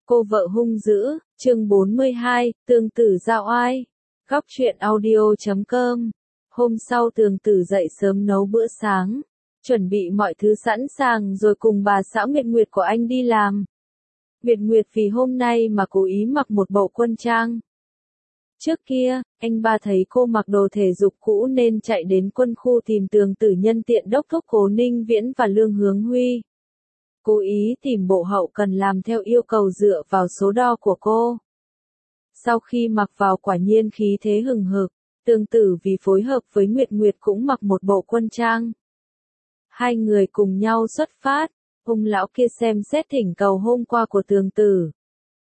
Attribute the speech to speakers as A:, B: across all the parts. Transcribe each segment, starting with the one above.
A: Cô vợ hung dữ, chương 42, Tường Tử giao oai. Góc truyện audio.com. Hôm sau Tường Tử dậy sớm nấu bữa sáng, chuẩn bị mọi thứ sẵn sàng rồi cùng bà xã Nguyệt Nguyệt của anh đi làm. Nguyệt Nguyệt vì hôm nay mà cố ý mặc một bộ quân trang. Trước kia, anh ba thấy cô mặc đồ thể dục cũ nên chạy đến quân khu tìm Tường Tử nhân tiện đốc thúc Cố Ninh Viễn và Lương Hướng Huy. Cố ý tìm bộ hậu cần làm theo yêu cầu dựa vào số đo của cô. Sau khi mặc vào quả nhiên khí thế hừng hực, Tường Tử vì phối hợp với Nguyệt Nguyệt cũng mặc một bộ quân trang. Hai người cùng nhau xuất phát, ông lão kia xem xét thỉnh cầu hôm qua của Tường Tử.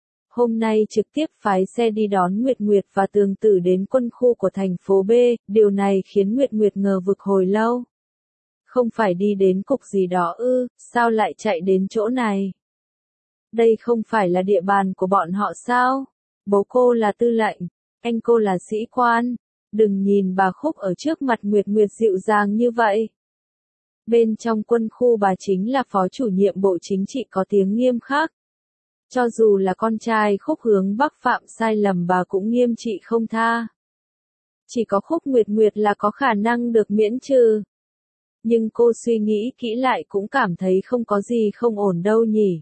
A: Hôm nay trực tiếp phái xe đi đón Nguyệt Nguyệt và Tường Tử đến quân khu của thành phố B, điều này khiến Nguyệt Nguyệt ngờ vực hồi lâu. Không phải đi đến cục gì đó ư, sao lại chạy đến chỗ này? Đây không phải là địa bàn của bọn họ sao? Bố cô là tư lệnh, anh cô là sĩ quan, đừng nhìn bà Khúc ở trước mặt Nguyệt Nguyệt dịu dàng như vậy. Bên trong quân khu bà chính là phó chủ nhiệm bộ chính trị có tiếng nghiêm khắc. Cho dù là con trai Khúc Hướng Bắc phạm sai lầm bà cũng nghiêm trị không tha. Chỉ có Khúc Nguyệt Nguyệt là có khả năng được miễn trừ. Nhưng cô suy nghĩ kỹ lại cũng cảm thấy không có gì không ổn đâu nhỉ.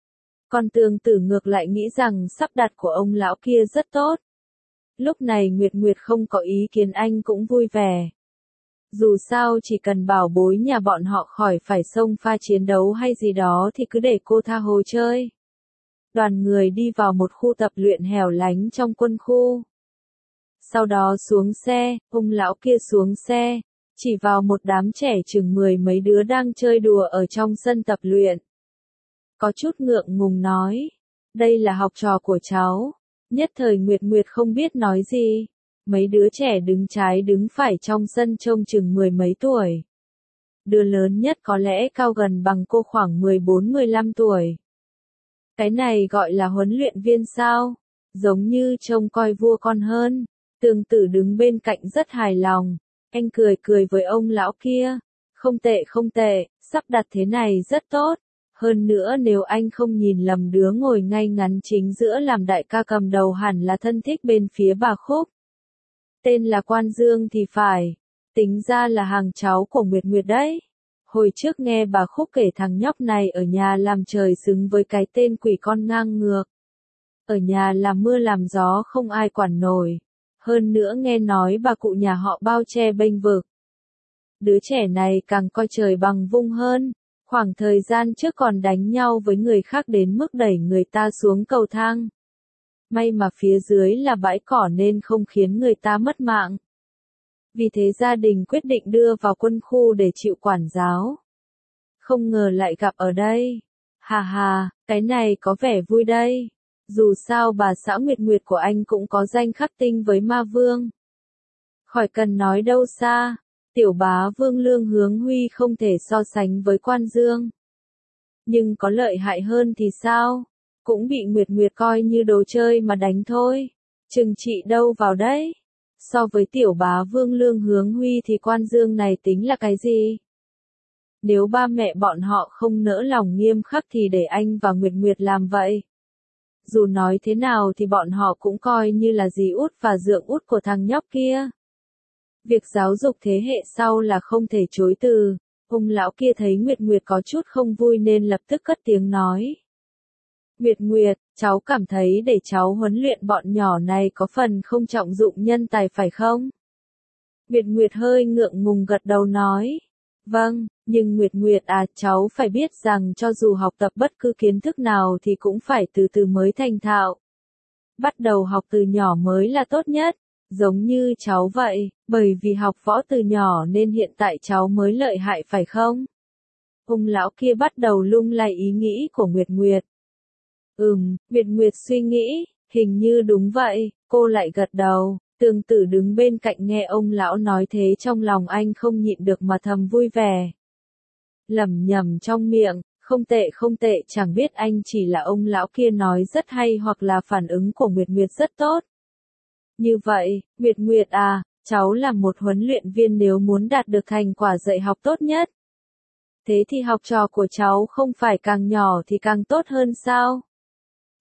A: Còn Tường Tử ngược lại nghĩ rằng sắp đặt của ông lão kia rất tốt. Lúc này Nguyệt Nguyệt không có ý kiến anh cũng vui vẻ. Dù sao chỉ cần bảo bối nhà bọn họ khỏi phải xông pha chiến đấu hay gì đó thì cứ để cô tha hồ chơi. Đoàn người đi vào một khu tập luyện hẻo lánh trong quân khu. Sau đó xuống xe, ông lão kia xuống xe, chỉ vào một đám trẻ chừng 10 mấy đứa đang chơi đùa ở trong sân tập luyện. Có chút ngượng ngùng nói, đây là học trò của cháu. Nhất thời Nguyệt Nguyệt không biết nói gì. Mấy đứa trẻ đứng trái đứng phải trong sân trông chừng 10 mấy tuổi. Đứa lớn nhất có lẽ cao gần bằng cô khoảng 14-15 tuổi. Cái này gọi là huấn luyện viên sao? Giống như trông coi vua con hơn. Tường Tử đứng bên cạnh rất hài lòng. Anh cười cười với ông lão kia. Không tệ không tệ, sắp đặt thế này rất tốt. Hơn nữa nếu anh không nhìn lầm đứa ngồi ngay ngắn chính giữa làm đại ca cầm đầu hẳn là thân thích bên phía bà Khúc. Tên là Quan Dương thì phải. Tính ra là hàng cháu của Nguyệt Nguyệt đấy. Hồi trước nghe bà Khúc kể thằng nhóc này ở nhà làm trời xứng với cái tên quỷ con ngang ngược. Ở nhà làm mưa làm gió không ai quản nổi. Hơn nữa nghe nói bà cụ nhà họ bao che bênh vực. Đứa trẻ này càng coi trời bằng vung hơn. Khoảng thời gian trước còn đánh nhau với người khác đến mức đẩy người ta xuống cầu thang. May mà phía dưới là bãi cỏ nên không khiến người ta mất mạng. Vì thế gia đình quyết định đưa vào quân khu để chịu quản giáo. Không ngờ lại gặp ở đây. Hà hà, cái này có vẻ vui đây. Dù sao bà xã Nguyệt Nguyệt của anh cũng có danh khắc tinh với ma vương. Khỏi cần nói đâu xa, tiểu bá vương Lương Hướng Huy không thể so sánh với Quan Dương. Nhưng có lợi hại hơn thì sao? Cũng bị Nguyệt Nguyệt coi như đồ chơi mà đánh thôi. Chừng trị đâu vào đấy. So với tiểu bá vương Lương Hướng Huy thì Quan Dương này tính là cái gì? Nếu ba mẹ bọn họ không nỡ lòng nghiêm khắc thì để anh và Nguyệt Nguyệt làm vậy. Dù nói thế nào thì bọn họ cũng coi như là dì út và dượng út của thằng nhóc kia. Việc giáo dục thế hệ sau là không thể chối từ. Ông lão kia thấy Nguyệt Nguyệt có chút không vui nên lập tức cất tiếng nói. Nguyệt Nguyệt, cháu cảm thấy để cháu huấn luyện bọn nhỏ này có phần không trọng dụng nhân tài phải không? Nguyệt Nguyệt hơi ngượng ngùng gật đầu nói. Vâng, nhưng Nguyệt Nguyệt à, cháu phải biết rằng cho dù học tập bất cứ kiến thức nào thì cũng phải từ từ mới thành thạo. Bắt đầu học từ nhỏ mới là tốt nhất, giống như cháu vậy, bởi vì học võ từ nhỏ nên hiện tại cháu mới lợi hại phải không? Ông lão kia bắt đầu lung lay ý nghĩ của Nguyệt Nguyệt. Nguyệt Nguyệt suy nghĩ, hình như đúng vậy, cô lại gật đầu. Tường Tử đứng bên cạnh nghe ông lão nói thế trong lòng anh không nhịn được mà thầm vui vẻ. Lẩm nhẩm trong miệng, không tệ, chẳng biết anh chỉ là ông lão kia nói rất hay hoặc là phản ứng của Nguyệt Nguyệt rất tốt. Như vậy, Nguyệt Nguyệt à, cháu là một huấn luyện viên nếu muốn đạt được thành quả dạy học tốt nhất. Thế thì học trò của cháu không phải càng nhỏ thì càng tốt hơn sao?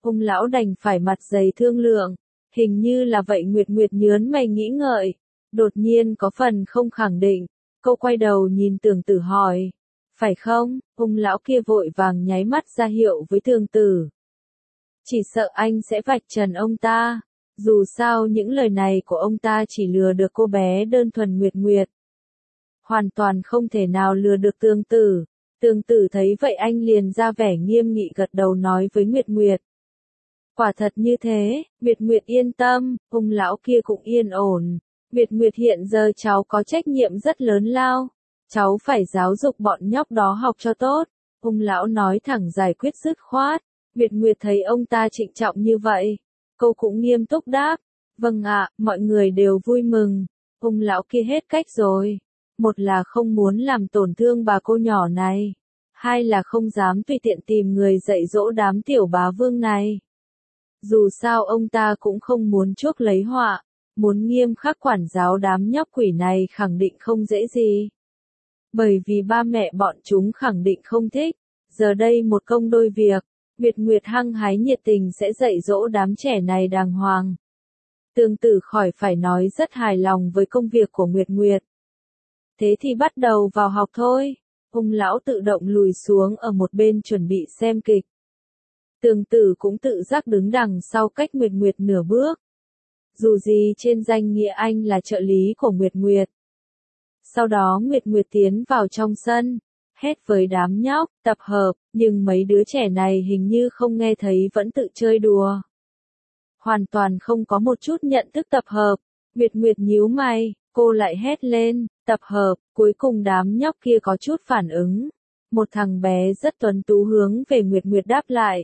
A: Ông lão đành phải mặt dày thương lượng. Hình như là vậy. Nguyệt Nguyệt nhớn mày nghĩ ngợi. Đột nhiên có phần không khẳng định. Cô quay đầu nhìn Tường Tử hỏi. Phải không? Ông lão kia vội vàng nháy mắt ra hiệu với Tường Tử. Chỉ sợ anh sẽ vạch trần ông ta. Dù sao những lời này của ông ta chỉ lừa được cô bé đơn thuần Nguyệt Nguyệt. Hoàn toàn không thể nào lừa được Tường Tử. Tường Tử thấy vậy anh liền ra vẻ nghiêm nghị gật đầu nói với Nguyệt Nguyệt. Quả thật như thế, Nguyệt Nguyệt yên tâm, ông lão kia cũng yên ổn. Nguyệt Nguyệt hiện giờ cháu có trách nhiệm rất lớn lao. Cháu phải giáo dục bọn nhóc đó học cho tốt. Ông lão nói thẳng giải quyết dứt khoát. Nguyệt Nguyệt thấy ông ta trịnh trọng như vậy. Cô cũng nghiêm túc đáp. Vâng ạ, mọi người đều vui mừng. Ông lão kia hết cách rồi. Một là không muốn làm tổn thương bà cô nhỏ này. Hai là không dám tùy tiện tìm người dạy dỗ đám tiểu bá vương này. Dù sao ông ta cũng không muốn chuốc lấy họa. Muốn nghiêm khắc quản giáo đám nhóc quỷ này khẳng định không dễ gì. Bởi vì ba mẹ bọn chúng khẳng định không thích. Giờ đây một công đôi việc. Nguyệt Nguyệt hăng hái nhiệt tình sẽ dạy dỗ đám trẻ này đàng hoàng. Tường Tử khỏi phải nói rất hài lòng với công việc của Nguyệt Nguyệt. Thế thì bắt đầu vào học thôi. Ông lão tự động lùi xuống ở một bên chuẩn bị xem kịch. Tường Tử cũng tự giác đứng đằng sau cách Nguyệt Nguyệt nửa bước. Dù gì trên danh nghĩa anh là trợ lý của Nguyệt Nguyệt. Sau đó Nguyệt Nguyệt tiến vào trong sân, hét với đám nhóc, tập hợp, nhưng mấy đứa trẻ này hình như không nghe thấy vẫn tự chơi đùa. Hoàn toàn không có một chút nhận thức tập hợp. Nguyệt Nguyệt nhíu mày, cô lại hét lên, tập hợp, cuối cùng đám nhóc kia có chút phản ứng. Một thằng bé rất tuấn tú hướng về Nguyệt Nguyệt đáp lại.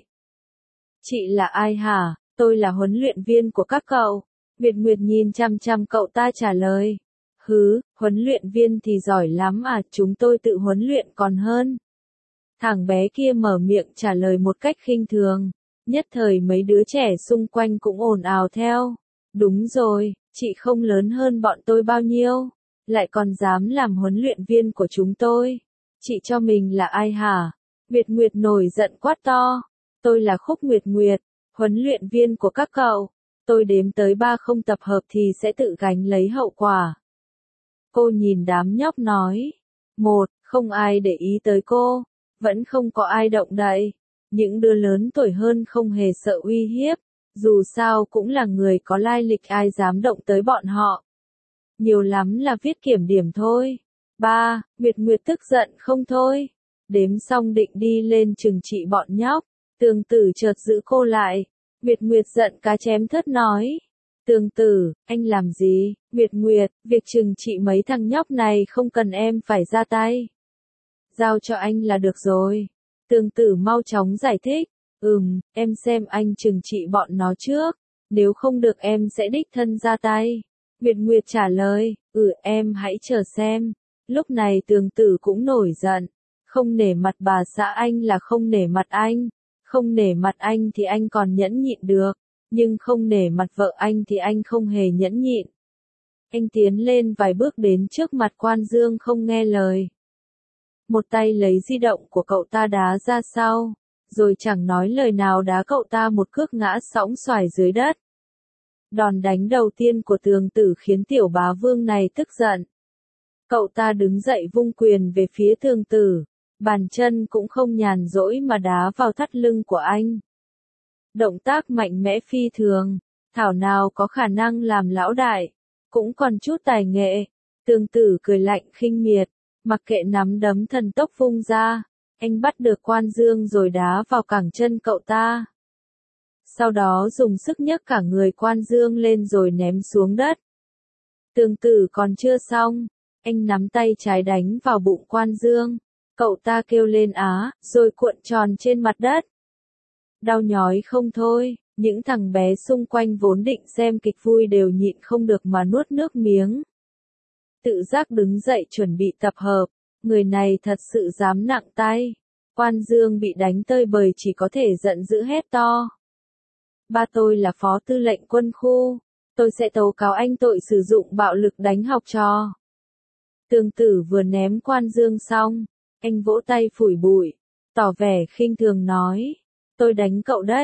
A: Chị là ai hả? Tôi là huấn luyện viên của các cậu. Nguyệt Nguyệt nhìn chăm chăm cậu ta trả lời. Hứ, huấn luyện viên thì giỏi lắm à, chúng tôi tự huấn luyện còn hơn. Thằng bé kia mở miệng trả lời một cách khinh thường. Nhất thời mấy đứa trẻ xung quanh cũng ồn ào theo. Đúng rồi, chị không lớn hơn bọn tôi bao nhiêu. Lại còn dám làm huấn luyện viên của chúng tôi. Chị cho mình là ai hả? Nguyệt Nguyệt nổi giận quát to. Tôi là Khúc Nguyệt Nguyệt, huấn luyện viên của các cậu. Tôi đếm tới 3 không tập hợp thì sẽ tự gánh lấy hậu quả. Cô nhìn đám nhóc nói. 1, không ai để ý tới cô. Vẫn không có ai động đậy. Những đứa lớn tuổi hơn không hề sợ uy hiếp. Dù sao cũng là người có lai lịch, ai dám động tới bọn họ. Nhiều lắm là viết kiểm điểm thôi. 3, Nguyệt Nguyệt tức giận không thôi. Đếm xong định đi lên trừng trị bọn nhóc. Tường Tử chợt giữ cô lại. Nguyệt Nguyệt giận cá chém thớt nói. Tường Tử, anh làm gì? Nguyệt Nguyệt, việc trừng trị mấy thằng nhóc này không cần em phải ra tay. Giao cho anh là được rồi. Tường Tử mau chóng giải thích. Em xem anh trừng trị bọn nó trước. Nếu không được em sẽ đích thân ra tay. Nguyệt Nguyệt trả lời. Em hãy chờ xem. Lúc này Tường Tử cũng nổi giận. Không nể mặt bà xã anh là không nể mặt anh. Không nể mặt anh thì anh còn nhẫn nhịn được. Nhưng không nể mặt vợ anh thì anh không hề nhẫn nhịn. Anh tiến lên vài bước đến trước mặt Quan Dương không nghe lời. Một tay lấy di động của cậu ta đá ra sau. Rồi chẳng nói lời nào đá cậu ta một cước ngã sõng xoài dưới đất. Đòn đánh đầu tiên của Tường Tử khiến tiểu bá vương này tức giận. Cậu ta đứng dậy vung quyền về phía Tường Tử. Bàn chân cũng không nhàn rỗi mà đá vào thắt lưng của anh. Động tác mạnh mẽ phi thường, thảo nào có khả năng làm lão đại, cũng còn chút tài nghệ. Tường Tử cười lạnh khinh miệt, mặc kệ nắm đấm thần tốc vung ra, anh bắt được Quan Dương rồi đá vào cẳng chân cậu ta. Sau đó dùng sức nhấc cả người Quan Dương lên rồi ném xuống đất. Tường Tử còn chưa xong, anh nắm tay trái đánh vào bụng Quan Dương. Cậu ta kêu lên rồi cuộn tròn trên mặt đất. Đau nhói không thôi, những thằng bé xung quanh vốn định xem kịch vui đều nhịn không được mà nuốt nước miếng. Tự giác đứng dậy chuẩn bị tập hợp, người này thật sự dám nặng tay. Quan Dương bị đánh tơi bời chỉ có thể giận dữ hét to. Ba tôi là phó tư lệnh quân khu, tôi sẽ tố cáo anh tội sử dụng bạo lực đánh học trò. Tường Tử vừa ném Quan Dương xong, anh vỗ tay phủi bụi, tỏ vẻ khinh thường nói. Tôi đánh cậu đấy,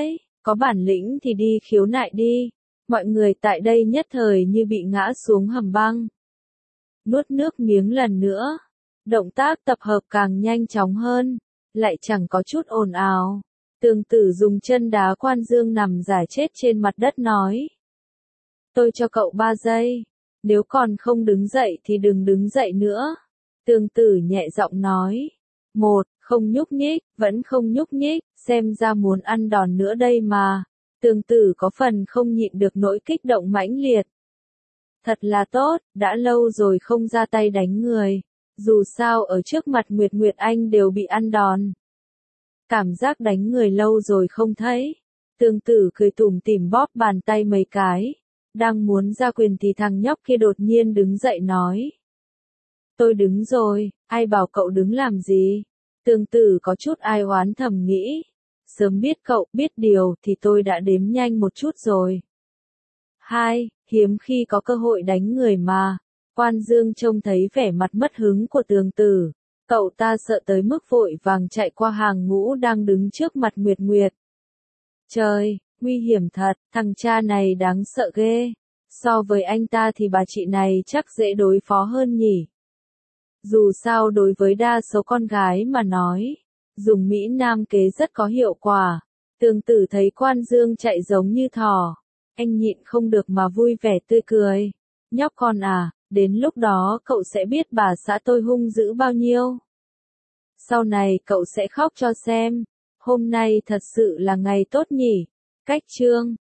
A: Có bản lĩnh thì đi khiếu nại đi. Mọi người tại đây nhất thời như bị ngã xuống hầm băng. Nuốt nước miếng lần nữa. Động tác tập hợp càng nhanh chóng hơn. Lại chẳng có chút ồn ào. Tường Tử dùng chân đá Quan Dương nằm rải chết trên mặt đất nói. Tôi cho cậu 3 giây. Nếu còn không đứng dậy thì đừng đứng dậy nữa. Tường Tử nhẹ giọng nói. 1. Không nhúc nhích, vẫn không nhúc nhích, xem ra muốn ăn đòn nữa đây mà. Tường Tử có phần không nhịn được nỗi kích động mãnh liệt. Thật là tốt, đã lâu rồi không ra tay đánh người. Dù sao ở trước mặt Nguyệt Nguyệt Anh đều bị ăn đòn. Cảm giác đánh người lâu rồi không thấy. Tường Tử cười tủm tỉm bóp bàn tay mấy cái. Đang muốn ra quyền thì thằng nhóc kia đột nhiên đứng dậy nói. Tôi đứng rồi, ai bảo cậu đứng làm gì? Tường Tử có chút ai oán thầm nghĩ. Sớm biết cậu biết điều thì tôi đã đếm nhanh một chút rồi. 2. Hiếm khi có cơ hội đánh người mà. Quan Dương trông thấy vẻ mặt mất hứng của Tường Tử. Cậu ta sợ tới mức vội vàng chạy qua hàng ngũ đang đứng trước mặt Nguyệt Nguyệt. Trời, nguy hiểm thật, thằng cha này đáng sợ ghê. So với anh ta thì bà chị này chắc dễ đối phó hơn nhỉ. Dù sao đối với đa số con gái mà nói, dùng Mỹ Nam kế rất có hiệu quả. Tường Tử thấy Quan Dương chạy giống như thỏ. Anh nhịn không được mà vui vẻ tươi cười. Nhóc con à, đến lúc đó cậu sẽ biết bà xã tôi hung dữ bao nhiêu. Sau này cậu sẽ khóc cho xem. Hôm nay thật sự là ngày tốt nhỉ. Cách chương